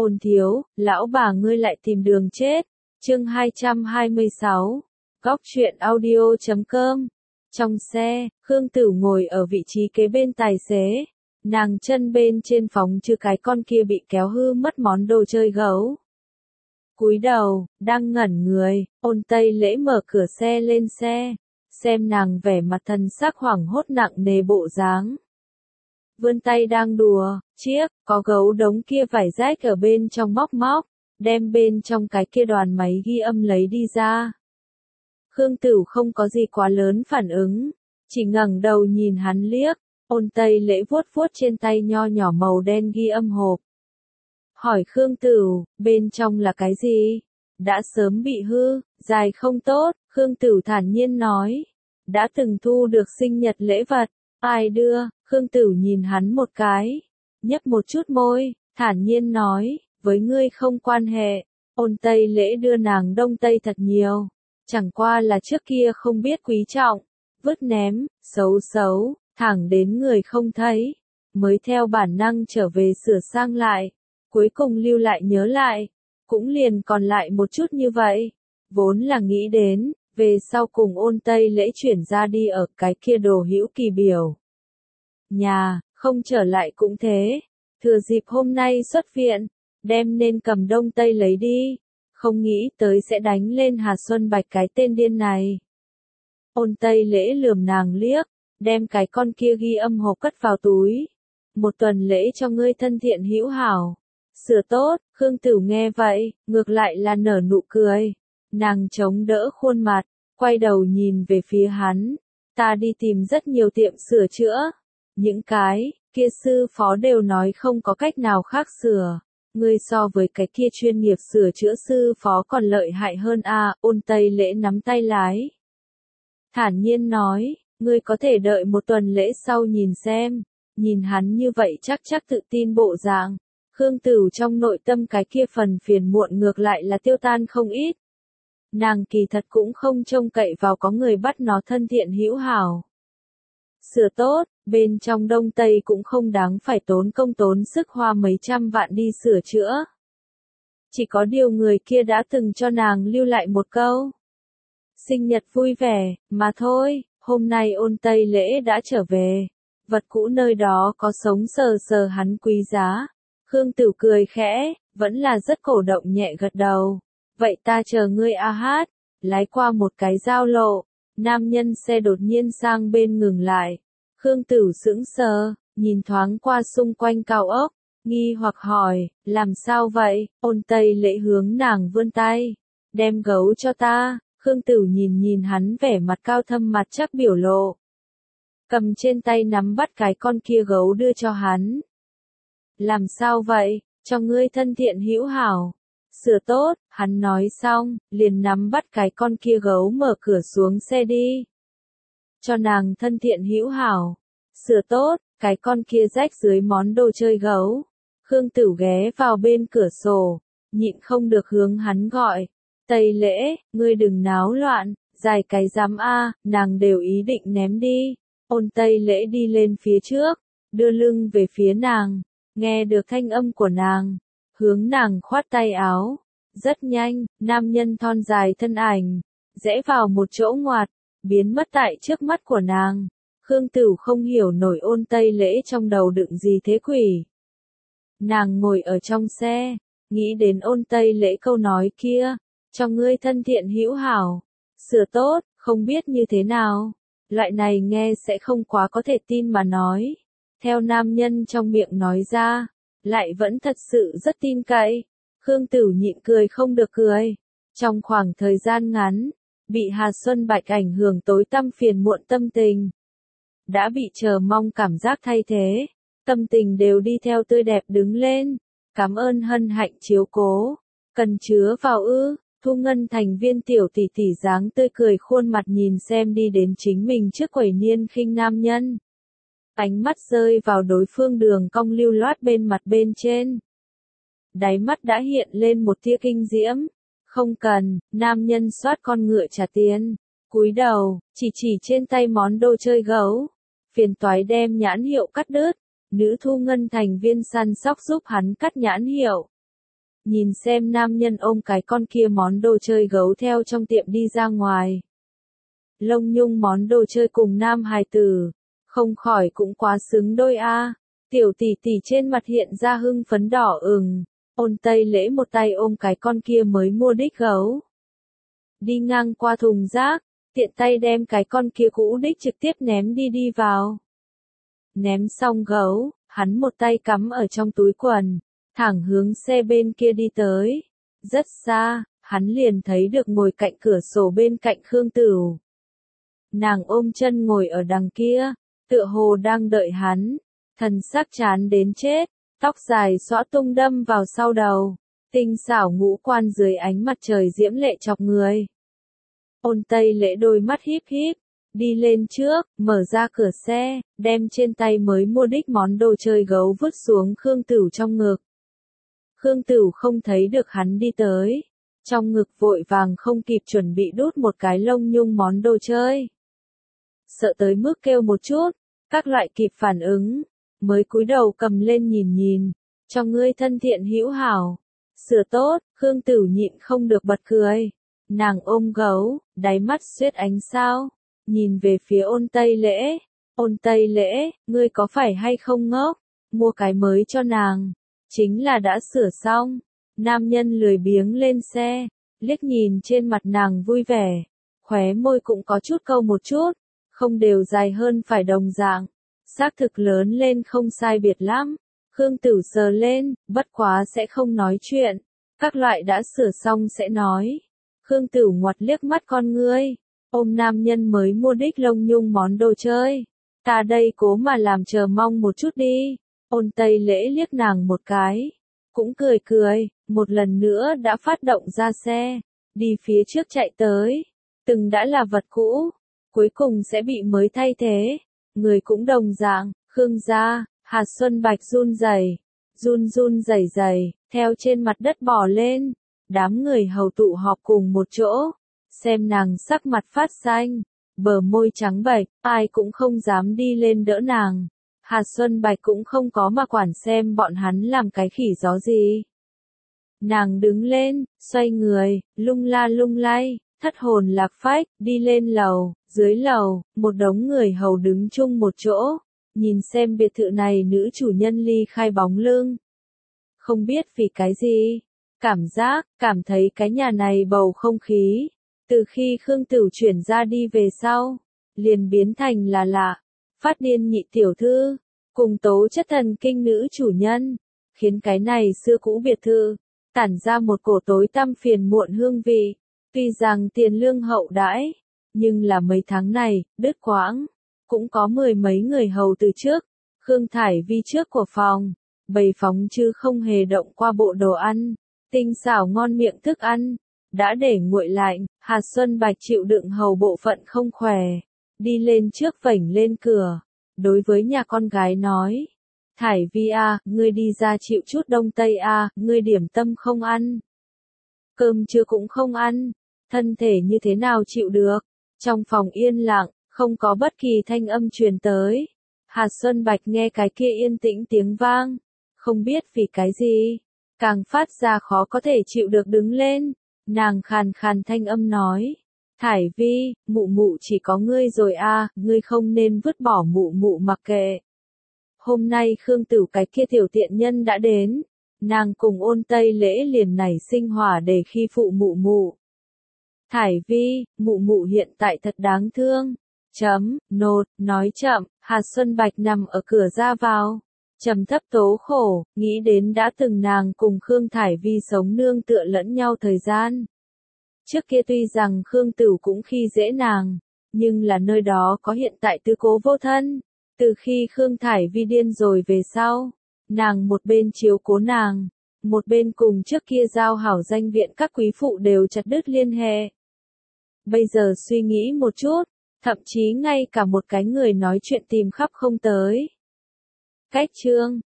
Ôn thiếu, lão bà ngươi lại tìm đường chết. Chương 226. Góc truyện audio.com. Trong xe, Khương Tửu ngồi ở vị trí kế bên tài xế. Nàng chân bên trên phóng chứ cái con kia bị kéo hư mất món đồ chơi gấu. Cúi đầu, đang ngẩn người, Ôn Tây Lễ mở cửa xe lên xe. Xem nàng vẻ mặt thần sắc hoảng hốt nặng nề bộ dáng. Vươn tay đang đùa, chiếc, có gấu đống kia vải rách ở bên trong móc, đem bên trong cái kia đoàn máy ghi âm lấy đi ra. Khương Tửu không có gì quá lớn phản ứng, chỉ ngẩng đầu nhìn hắn liếc, Ôn Tây Lễ vuốt trên tay nho nhỏ màu đen ghi âm hộp. Hỏi Khương Tửu, bên trong là cái gì? Đã sớm bị hư, dài không tốt, Khương Tửu thản nhiên nói. Đã từng thu được sinh nhật lễ vật, ai đưa? Khương Tửu nhìn hắn một cái, nhấp một chút môi, thản nhiên nói, với ngươi không quan hệ. Ôn Tây Lễ đưa nàng đông tây thật nhiều, chẳng qua là trước kia không biết quý trọng, vứt ném, xấu, thẳng đến người không thấy, mới theo bản năng trở về sửa sang lại, cuối cùng lưu lại nhớ lại, cũng liền còn lại một chút như vậy, vốn là nghĩ đến, về sau cùng Ôn Tây Lễ chuyển ra đi ở cái kia đồ hữu kỳ biểu. Nhà, không trở lại cũng thế, thừa dịp hôm nay xuất viện, đem nên cầm đông tây lấy đi, không nghĩ tới sẽ đánh lên Hà Xuân Bạch cái tên điên này. Ôn Tây Lễ lườm nàng liếc, đem cái con kia ghi âm hộp cất vào túi. Một tuần lễ cho ngươi thân thiện hữu hảo. Sửa tốt, Khương Tửu nghe vậy, ngược lại là nở nụ cười. Nàng chống đỡ khuôn mặt, quay đầu nhìn về phía hắn. Ta đi tìm rất nhiều tiệm sửa chữa. Những cái kia sư phó đều nói không có cách nào khác sửa. Ngươi so với cái kia chuyên nghiệp sửa chữa sư phó còn lợi hại hơn a. Ôn Tây Lễ nắm tay lái. Thản nhiên nói, ngươi có thể đợi một tuần lễ sau nhìn xem. Nhìn hắn như vậy chắc tự tin bộ dạng. Khương Tửu trong nội tâm cái kia phần phiền muộn ngược lại là tiêu tan không ít. Nàng kỳ thật cũng không trông cậy vào có người bắt nó thân thiện hữu hảo. Sửa tốt, bên trong đông tây cũng không đáng phải tốn công tốn sức hoa mấy trăm vạn đi sửa chữa. Chỉ có điều người kia đã từng cho nàng lưu lại một câu. Sinh nhật vui vẻ, mà thôi, hôm nay Ôn Tây Lễ đã trở về. Vật cũ nơi đó có sống sờ hắn quý giá. Khương Tửu cười khẽ, vẫn là rất cổ động nhẹ gật đầu. Vậy ta chờ ngươi a hát. Lái qua một cái giao lộ, nam nhân xe đột nhiên sang bên ngừng lại. Khương Tửu sững sờ, nhìn thoáng qua xung quanh cao ốc, nghi hoặc hỏi, làm sao vậy? Ôn Tây Lễ hướng nàng vươn tay, đem gấu cho ta. Khương Tửu nhìn hắn vẻ mặt cao thâm mặt chắc biểu lộ. Cầm trên tay nắm bắt cái con kia gấu đưa cho hắn. Làm sao vậy? Cho ngươi thân thiện hữu hảo. Sửa tốt, hắn nói xong, liền nắm bắt cái con kia gấu mở cửa xuống xe đi. Cho nàng thân thiện hữu hảo. Sửa tốt, cái con kia rách dưới món đồ chơi gấu. Khương Tửu ghé vào bên cửa sổ, nhịn không được hướng hắn gọi. Tây Lễ, ngươi đừng náo loạn, dài cái dám a, nàng đều ý định ném đi. Ôn Tây Lễ đi lên phía trước, đưa lưng về phía nàng, nghe được thanh âm của nàng, hướng nàng khoát tay áo. Rất nhanh, nam nhân thon dài thân ảnh, rẽ vào một chỗ ngoặt, biến mất tại trước mắt của nàng. Khương Tửu không hiểu nổi Ôn Tây Lễ trong đầu đựng gì thế quỷ. Nàng ngồi ở trong xe, nghĩ đến Ôn Tây Lễ câu nói kia, cho ngươi thân thiện hữu hảo, sửa tốt, không biết như thế nào. Loại này nghe sẽ không quá có thể tin mà nói. Theo nam nhân trong miệng nói ra, lại vẫn thật sự rất tin cậy. Khương Tửu nhịn cười không được cười. Trong khoảng thời gian ngắn, bị Hà Xuân Bạch ảnh hưởng tối tăm phiền muộn tâm tình. Đã bị chờ mong cảm giác thay thế, tâm tình đều đi theo tươi đẹp đứng lên. Cảm ơn hân hạnh chiếu cố. Cần chứa vào ư. Thu Ngân thành viên tiểu tỷ tỷ dáng tươi cười khuôn mặt nhìn xem đi đến chính mình trước quầy niên khinh nam nhân. Ánh mắt rơi vào đối phương đường cong lưu loát bên mặt bên trên. Đáy mắt đã hiện lên một tia kinh diễm. Không cần, nam nhân soát con ngựa trả tiền. Cúi đầu, chỉ trên tay món đồ chơi gấu. Phiền toái đem nhãn hiệu cắt đứt. Nữ Thu Ngân thành viên săn sóc giúp hắn cắt nhãn hiệu. nhìn xem nam nhân ôm cái con kia món đồ chơi gấu theo trong tiệm đi ra ngoài. Lông nhung món đồ chơi cùng nam hài tử, không khỏi cũng quá xứng đôi a. Tiểu tỷ tỷ trên mặt hiện ra hưng phấn đỏ ửng, Ôn Tây Lễ một tay ôm cái con kia mới mua đích gấu. Đi ngang qua thùng rác, tiện tay đem cái con kia cũ đích trực tiếp ném đi vào. Ném xong gấu, hắn một tay cắm ở trong túi quần, thẳng hướng xe bên kia đi tới. Rất xa, hắn liền thấy được ngồi cạnh cửa sổ bên cạnh Khương Tửu. Nàng ôm chân ngồi ở đằng kia, tựa hồ đang đợi hắn, thần sắc chán đến chết, tóc dài xõa tung đâm vào sau đầu, tinh xảo ngũ quan dưới ánh mặt trời diễm lệ chọc người. Ôn Tây Lễ đôi mắt híp híp, đi lên trước, mở ra cửa xe, đem trên tay mới mua đích món đồ chơi gấu vứt xuống Khương Tửu trong ngực. Khương Tửu không thấy được hắn đi tới, trong ngực vội vàng không kịp chuẩn bị đút một cái lông nhung món đồ chơi. Sợ tới mức kêu một chút, các loại kịp phản ứng, mới cúi đầu cầm lên nhìn, cho ngươi thân thiện hữu hảo. Sửa tốt, Khương Tửu nhịn không được bật cười. Nàng ôm gấu, đáy mắt xuyết ánh sao, nhìn về phía Ôn Tây Lễ. Ôn Tây Lễ, ngươi có phải hay không ngốc, mua cái mới cho nàng, chính là đã sửa xong. Nam nhân lười biếng lên xe, liếc nhìn trên mặt nàng vui vẻ, khóe môi cũng có chút câu một chút, không đều dài hơn phải đồng dạng, xác thực lớn lên không sai biệt lắm. Khương Tửu sờ lên, bất quá sẽ không nói chuyện, các loại đã sửa xong sẽ nói. Khương Tửu ngoặt liếc mắt con ngươi, ôm nam nhân mới mua đích lông nhung món đồ chơi. Ta đây cố mà làm chờ mong một chút đi. Ôn Tây Lễ liếc nàng một cái, cũng cười, một lần nữa đã phát động ra xe, đi phía trước chạy tới. Từng đã là vật cũ, cuối cùng sẽ bị mới thay thế. Người cũng đồng dạng, Khương gia, Hạt Xuân Bạch run rẩy, theo trên mặt đất bò lên. Đám người hầu tụ họp cùng một chỗ, xem nàng sắc mặt phát xanh, bờ môi trắng bệch, ai cũng không dám đi lên đỡ nàng. Hạt Xuân Bạch cũng không có mà quản xem bọn hắn làm cái khỉ gió gì. Nàng đứng lên, xoay người, lung la lung lay, thất hồn lạc phách, đi lên lầu, dưới lầu, một đống người hầu đứng chung một chỗ, nhìn xem biệt thự này nữ chủ nhân ly khai bóng lưng. Không biết vì cái gì, cảm thấy cái nhà này bầu không khí, từ khi Khương Tửu chuyển ra đi về sau, liền biến thành là lạ, phát điên nhị tiểu thư, cùng tố chất thần kinh nữ chủ nhân, khiến cái này xưa cũ biệt thự, tản ra một cổ tối tăm phiền muộn hương vị. Tuy rằng tiền lương hậu đãi, nhưng là mấy tháng này, đứt quãng, cũng có mười mấy người hầu từ trước, Khương Thải Vi trước của phòng, bày phóng chứ không hề động qua bộ đồ ăn, tinh xảo ngon miệng thức ăn, đã để nguội lạnh. Hạt Xuân Bạch chịu đựng hầu bộ phận không khỏe, đi lên trước vảnh lên cửa, đối với nhà con gái nói, Thải Vi a, ngươi đi ra chịu chút đông tây a, ngươi điểm tâm không ăn, cơm trưa cũng không ăn, thân thể như thế nào chịu được. Trong phòng yên lặng, không có bất kỳ thanh âm truyền tới. Hạt Xuân Bạch nghe cái kia yên tĩnh tiếng vang, không biết vì cái gì, càng phát ra khó có thể chịu được đứng lên. Nàng khàn khàn thanh âm nói, Thải Vi, mụ mụ chỉ có ngươi rồi a, ngươi không nên vứt bỏ mụ mụ mặc kệ. Hôm nay Khương Tửu cái kia tiểu tiện nhân đã đến, nàng cùng Ôn Tây Lễ liền nảy sinh hỏa để khi phụ mụ mụ. Thải Vi, mụ mụ hiện tại thật đáng thương. Nói chậm, Hạt Xuân Bạch nằm ở cửa ra vào, trầm thấp tố khổ, nghĩ đến đã từng nàng cùng Khương Thải Vi sống nương tựa lẫn nhau thời gian. Trước kia tuy rằng Khương Tửu cũng khi dễ nàng, nhưng là nơi đó có hiện tại tứ cố vô thân. Từ khi Khương Thải Vi điên rồi về sau, nàng một bên chiếu cố nàng, một bên cùng trước kia giao hảo danh viện các quý phụ đều chặt đứt liên hệ. Bây giờ suy nghĩ một chút, thậm chí ngay cả một cái người nói chuyện tìm khắp không tới. Cách chương